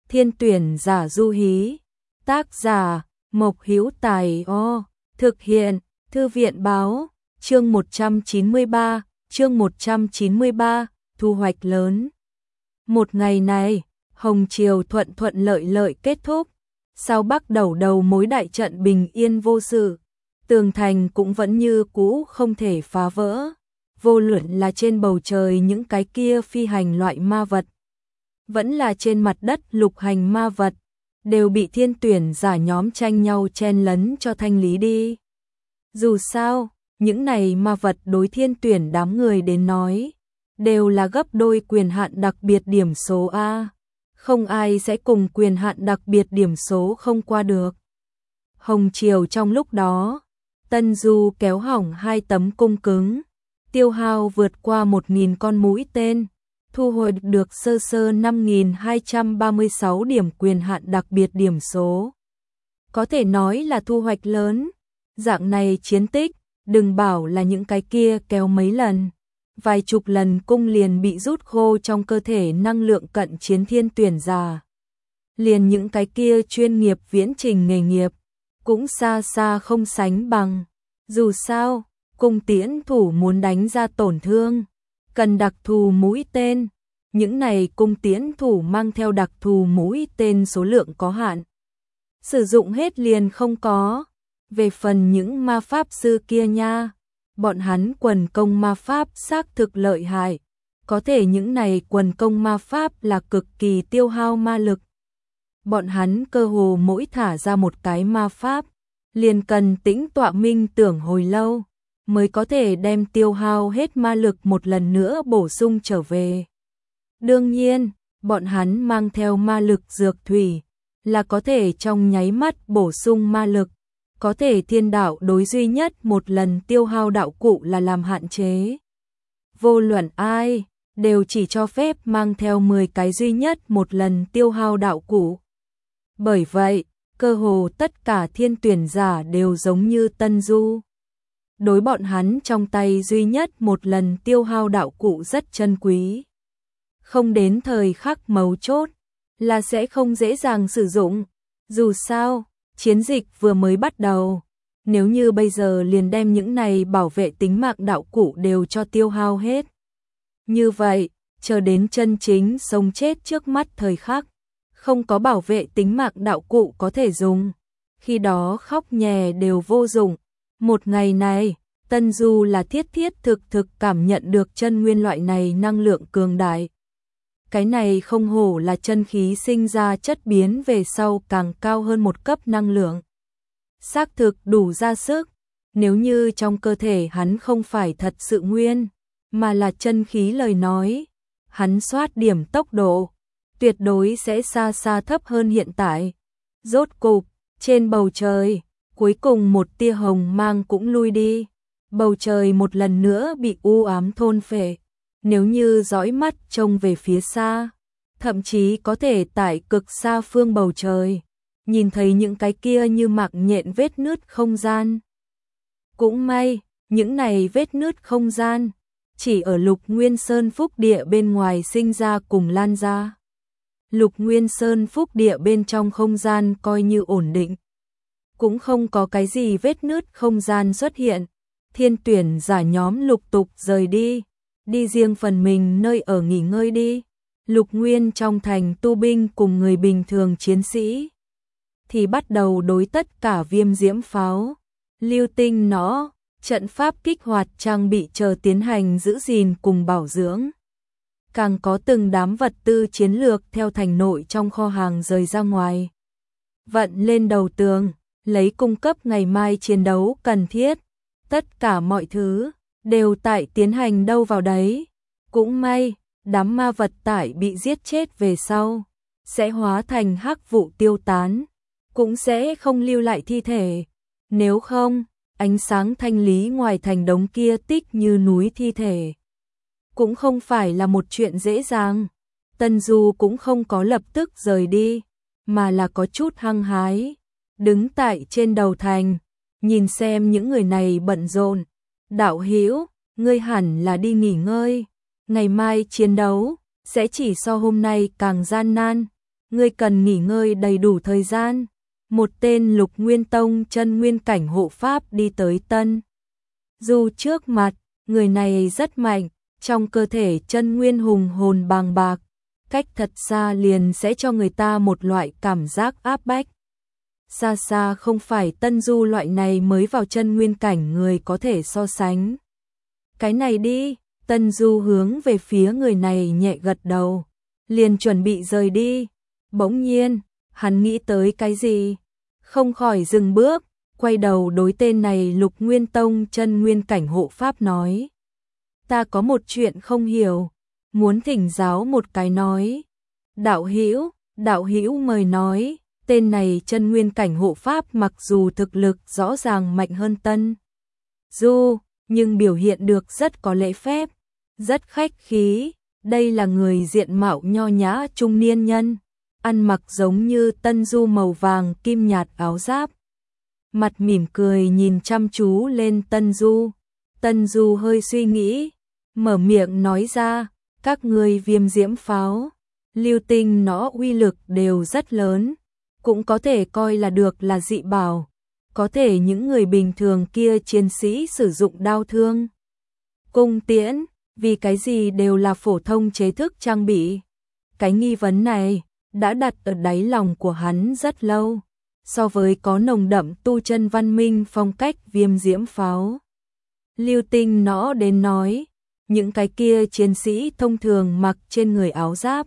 Thiên tuyển giả du hí. Tác giả Mộc Hữu Tài. Thực hiện Thư viện báo. Chương 193, thu hoạch lớn. Một ngày này, Hồng Triều thuận thuận lợi lợi kết thúc. Sau Bắc đầu mối đại trận bình yên vô sự, tường thành cũng vẫn như cũ không thể phá vỡ. Vô luận là trên bầu trời những cái kia phi hành loại ma vật, vẫn là trên mặt đất lục hành ma vật, đều bị thiên tuyển giả nhóm tranh nhau chen lấn cho thanh lý đi. Dù sao, những này ma vật đối thiên tuyển đám người đến nói, đều là gấp đôi quyền hạn đặc biệt điểm số A. Không ai sẽ cùng quyền hạn đặc biệt điểm số không qua được. Hồng Triều trong lúc đó, Tân Du kéo hỏng 2 tấm cung cứng, tiêu hao vượt qua 1.000 con mũi tên, thu hồi được sơ 5.236 điểm quyền hạn đặc biệt điểm số. Có thể nói là thu hoạch lớn. Dạng này chiến tích, đừng bảo là những cái kia kéo mấy lần, vài chục lần cung liền bị rút khô trong cơ thể năng lượng cận chiến thiên tuyển giả. Liền những cái kia chuyên nghiệp viễn trình nghề nghiệp, cũng xa xa không sánh bằng. Dù sao, cung tiễn thủ muốn đánh ra tổn thương, cần đặc thù mũi tên. Những này cung tiễn thủ mang theo đặc thù mũi tên số lượng có hạn, sử dụng hết liền không có. Về phần những ma pháp sư kia nha, bọn hắn quần công ma pháp xác thực lợi hại, có thể những này quần công ma pháp là cực kỳ tiêu hao ma lực. Bọn hắn cơ hồ mỗi thả ra một cái ma pháp, liền cần tĩnh tọa minh tưởng hồi lâu, mới có thể đem tiêu hao hết ma lực một lần nữa bổ sung trở về. Đương nhiên, bọn hắn mang theo ma lực dược thủy, là có thể trong nháy mắt bổ sung ma lực. Có thể thiên đạo đối duy nhất một lần tiêu hao đạo cụ là làm hạn chế. Vô luận ai, đều chỉ cho phép mang theo 10 cái duy nhất một lần tiêu hao đạo cụ. Bởi vậy, cơ hồ tất cả thiên tuyển giả đều giống như Tân Du. Đối bọn hắn trong tay duy nhất một lần tiêu hao đạo cụ rất chân quý. Không đến thời khắc mấu chốt, là sẽ không dễ dàng sử dụng. Dù sao, chiến dịch vừa mới bắt đầu, nếu như bây giờ liền đem những này bảo vệ tính mạng đạo cụ đều cho tiêu hao hết. Như vậy, chờ đến chân chính sống chết trước mắt thời khắc, không có bảo vệ tính mạng đạo cụ có thể dùng, khi đó khóc nhè đều vô dụng. Một ngày này, Tân Du là thiết thực cảm nhận được chân nguyên loại này năng lượng cường đại. Cái này không hổ là chân khí sinh ra chất biến về sau càng cao hơn một cấp năng lượng. Xác thực đủ ra sức, nếu như trong cơ thể hắn không phải thật sự nguyên, mà là chân khí lời nói, hắn soát điểm tốc độ, tuyệt đối sẽ xa xa thấp hơn hiện tại. Rốt cục, trên bầu trời, cuối cùng một tia hồng mang cũng lui đi, bầu trời một lần nữa bị u ám thôn phệ. Nếu như dõi mắt trông về phía xa, thậm chí có thể tại cực xa phương bầu trời, nhìn thấy những cái kia như mạng nhện vết nứt không gian. Cũng may, những này vết nứt không gian, chỉ ở Lục Nguyên Sơn Phúc Địa bên ngoài sinh ra cùng lan ra. Lục Nguyên Sơn Phúc Địa bên trong không gian coi như ổn định. Cũng không có cái gì vết nứt không gian xuất hiện. Thiên tuyển giả nhóm lục tục rời đi. Đi riêng phần mình nơi ở nghỉ ngơi đi. Lục Nguyên trong thành tu binh cùng người bình thường chiến sĩ thì bắt đầu đối tất cả viêm diễm pháo, lưu tinh nỏ, trận pháp kích hoạt trang bị chờ tiến hành giữ gìn cùng bảo dưỡng. Càng có từng đám vật tư chiến lược theo thành nội trong kho hàng rời ra ngoài. Vận lên đầu tường, lấy cung cấp ngày mai chiến đấu cần thiết. Tất cả mọi thứ đều tại tiến hành đâu vào đấy. Cũng may, đám ma vật tải bị giết chết về sau, sẽ hóa thành hắc vụ tiêu tán, cũng sẽ không lưu lại thi thể. Nếu không, ánh sáng thanh lý ngoài thành đống kia tích như núi thi thể, cũng không phải là một chuyện dễ dàng. Tân Du cũng không có lập tức rời đi, mà là có chút hăng hái, đứng tại trên đầu thành, nhìn xem những người này bận rộn. Đạo hữu, ngươi hẳn là đi nghỉ ngơi, ngày mai chiến đấu sẽ chỉ so hôm nay càng gian nan. ngươi cần nghỉ ngơi đầy đủ thời gian. Một tên Lục Nguyên Tông chân nguyên cảnh hộ pháp đi tới Tân Du trước mặt, người này rất mạnh, trong cơ thể chân nguyên hùng hồn bàng bạc, cách thật xa liền sẽ cho người ta một loại cảm giác áp bách. Xa xa không phải Tân Du loại này mới vào chân nguyên cảnh người có thể so sánh. Cái này đi, Tân Du hướng về phía người này nhẹ gật đầu, liền chuẩn bị rời đi. Bỗng nhiên, hắn nghĩ tới cái gì? Không khỏi dừng bước, quay đầu đối tên này Lục Nguyên Tông chân nguyên cảnh hộ pháp nói. Ta có một chuyện không hiểu, muốn thỉnh giáo một cái nói. Đạo hữu mời nói. Tên này chân nguyên cảnh hộ pháp mặc dù thực lực rõ ràng mạnh hơn Tân Du, nhưng biểu hiện được rất có lễ phép, rất khách khí. Đây là người diện mạo nho nhã trung niên nhân, ăn mặc giống như Tân Du màu vàng kim nhạt áo giáp. Mặt mỉm cười nhìn chăm chú lên Tân Du. Tân Du hơi suy nghĩ, mở miệng nói ra, các ngươi viêm diễm pháo, lưu tinh nó uy lực đều rất lớn, cũng có thể coi là được là dị bảo, có thể những người bình thường kia chiến sĩ sử dụng đao thương, cung tiễn, vì cái gì đều là phổ thông chế thức trang bị. Cái nghi vấn này đã đặt ở đáy lòng của hắn rất lâu, so với có nồng đậm tu chân văn minh phong cách viêm diễm pháo. Lưu tinh nó đến nói, những cái kia chiến sĩ thông thường mặc trên người áo giáp,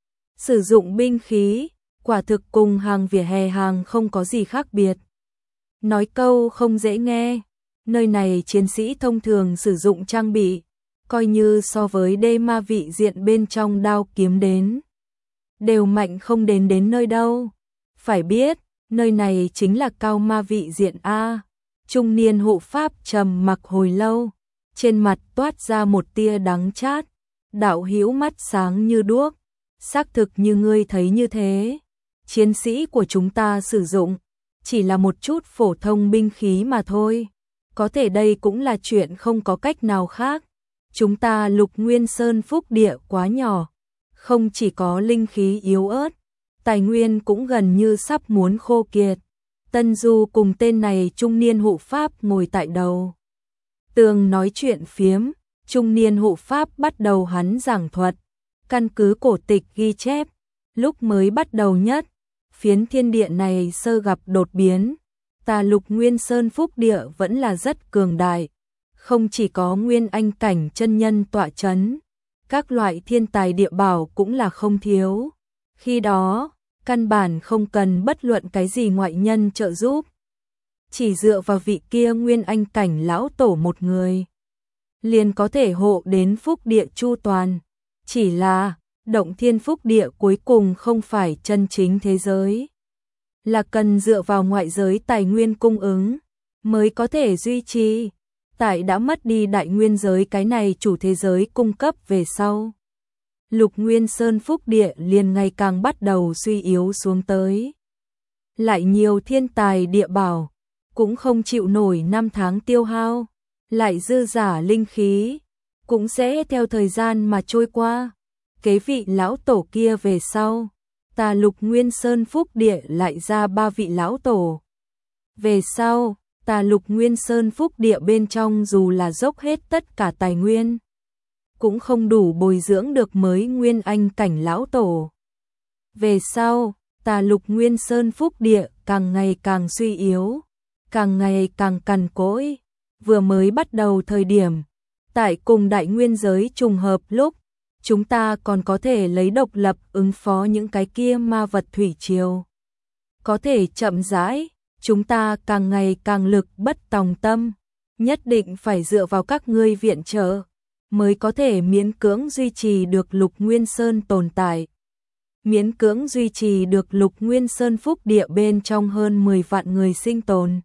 sử dụng binh khí, quả thực cùng hàng vỉa hè hàng không có gì khác biệt. Nói câu không dễ nghe, nơi này chiến sĩ thông thường sử dụng trang bị, coi như so với đê ma vị diện bên trong đao kiếm đến, đều mạnh không đến nơi đâu. Phải biết, nơi này chính là cao ma vị diện A. Trung niên hộ pháp trầm mặc hồi lâu, trên mặt toát ra một tia đắng chát. Đạo hữu mắt sáng như đuốc, xác thực như ngươi thấy như thế. Chiến sĩ của chúng ta sử dụng chỉ là một chút phổ thông binh khí mà thôi. Có thể đây cũng là chuyện không có cách nào khác. Chúng ta Lục Nguyên Sơn phúc địa quá nhỏ, không chỉ có linh khí yếu ớt, tài nguyên cũng gần như sắp muốn khô kiệt. Tân Du cùng tên này trung niên hộ pháp ngồi tại đầu tường nói chuyện phiếm, trung niên hộ pháp bắt đầu hắn giảng thuật, căn cứ cổ tịch ghi chép, lúc mới bắt đầu nhất, phiến thiên địa này sơ gặp đột biến, ta Lục Nguyên Sơn phúc địa vẫn là rất cường đại, không chỉ có nguyên anh cảnh chân nhân tọa chấn, các loại thiên tài địa bảo cũng là không thiếu. Khi đó, căn bản không cần bất luận cái gì ngoại nhân trợ giúp, chỉ dựa vào vị kia nguyên anh cảnh lão tổ một người, liền có thể hộ đến phúc địa chu toàn. Chỉ là, động thiên phúc địa cuối cùng không phải chân chính thế giới, là cần dựa vào ngoại giới tài nguyên cung ứng, mới có thể duy trì. Tại đã mất đi đại nguyên giới cái này chủ thế giới cung cấp về sau, Lục Nguyên Sơn phúc địa liền ngày càng bắt đầu suy yếu xuống tới. Lại nhiều thiên tài địa bảo, cũng không chịu nổi năm tháng tiêu hao, lại dư giả linh khí, cũng sẽ theo thời gian mà trôi qua. Kế vị lão tổ kia về sau, ta Lục Nguyên Sơn phúc địa lại ra 3 vị lão tổ. Về sau, ta Lục Nguyên Sơn phúc địa bên trong dù là dốc hết tất cả tài nguyên, cũng không đủ bồi dưỡng được mới nguyên anh cảnh lão tổ. Về sau, ta Lục Nguyên Sơn phúc địa càng ngày càng suy yếu, càng ngày càng cằn cỗi. Vừa mới bắt đầu thời điểm, tại cùng đại nguyên giới trùng hợp lúc, chúng ta còn có thể lấy độc lập ứng phó những cái kia ma vật thủy triều. Có thể chậm rãi, chúng ta càng ngày càng lực bất tòng tâm, nhất định phải dựa vào các ngươi viện trợ, mới có thể miễn cưỡng duy trì được Lục Nguyên Sơn tồn tại. Miễn cưỡng duy trì được Lục Nguyên Sơn phúc địa bên trong hơn 10 vạn người sinh tồn.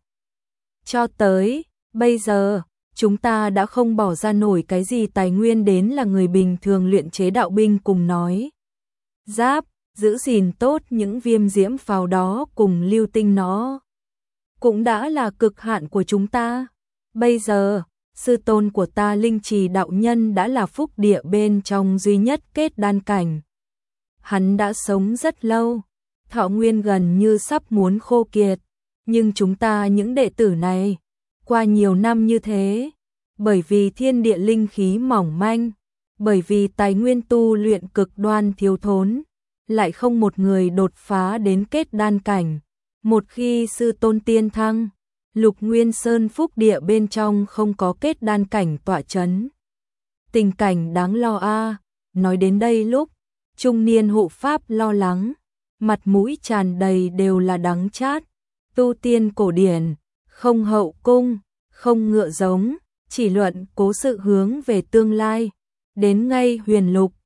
Cho tới bây giờ, chúng ta đã không bỏ ra nổi cái gì tài nguyên đến là người bình thường luyện chế đạo binh cùng nói. Giáp, giữ gìn tốt những viêm diễm pháo đó cùng lưu tinh nó, cũng đã là cực hạn của chúng ta. Bây giờ, sư tôn của ta Linh Trì đạo nhân đã là phúc địa bên trong duy nhất kết đan cảnh. hắn đã sống rất lâu, thọ nguyên gần như sắp muốn khô kiệt, nhưng chúng ta những đệ tử này, qua nhiều năm như thế, bởi vì thiên địa linh khí mỏng manh, bởi vì tài nguyên tu luyện cực đoan thiếu thốn, lại không một người đột phá đến kết đan cảnh. Một khi sư tôn tiên thăng, Lục Nguyên Sơn phúc địa bên trong không có kết đan cảnh tọa chấn. Tình cảnh đáng lo a. Nói đến đây lúc, trung niên hộ pháp lo lắng, mặt mũi tràn đầy đều là đắng chát. Tu tiên cổ điển, không hậu cung, không ngựa giống, chỉ luận cố sự hướng về tương lai. Đến ngay huyền lục,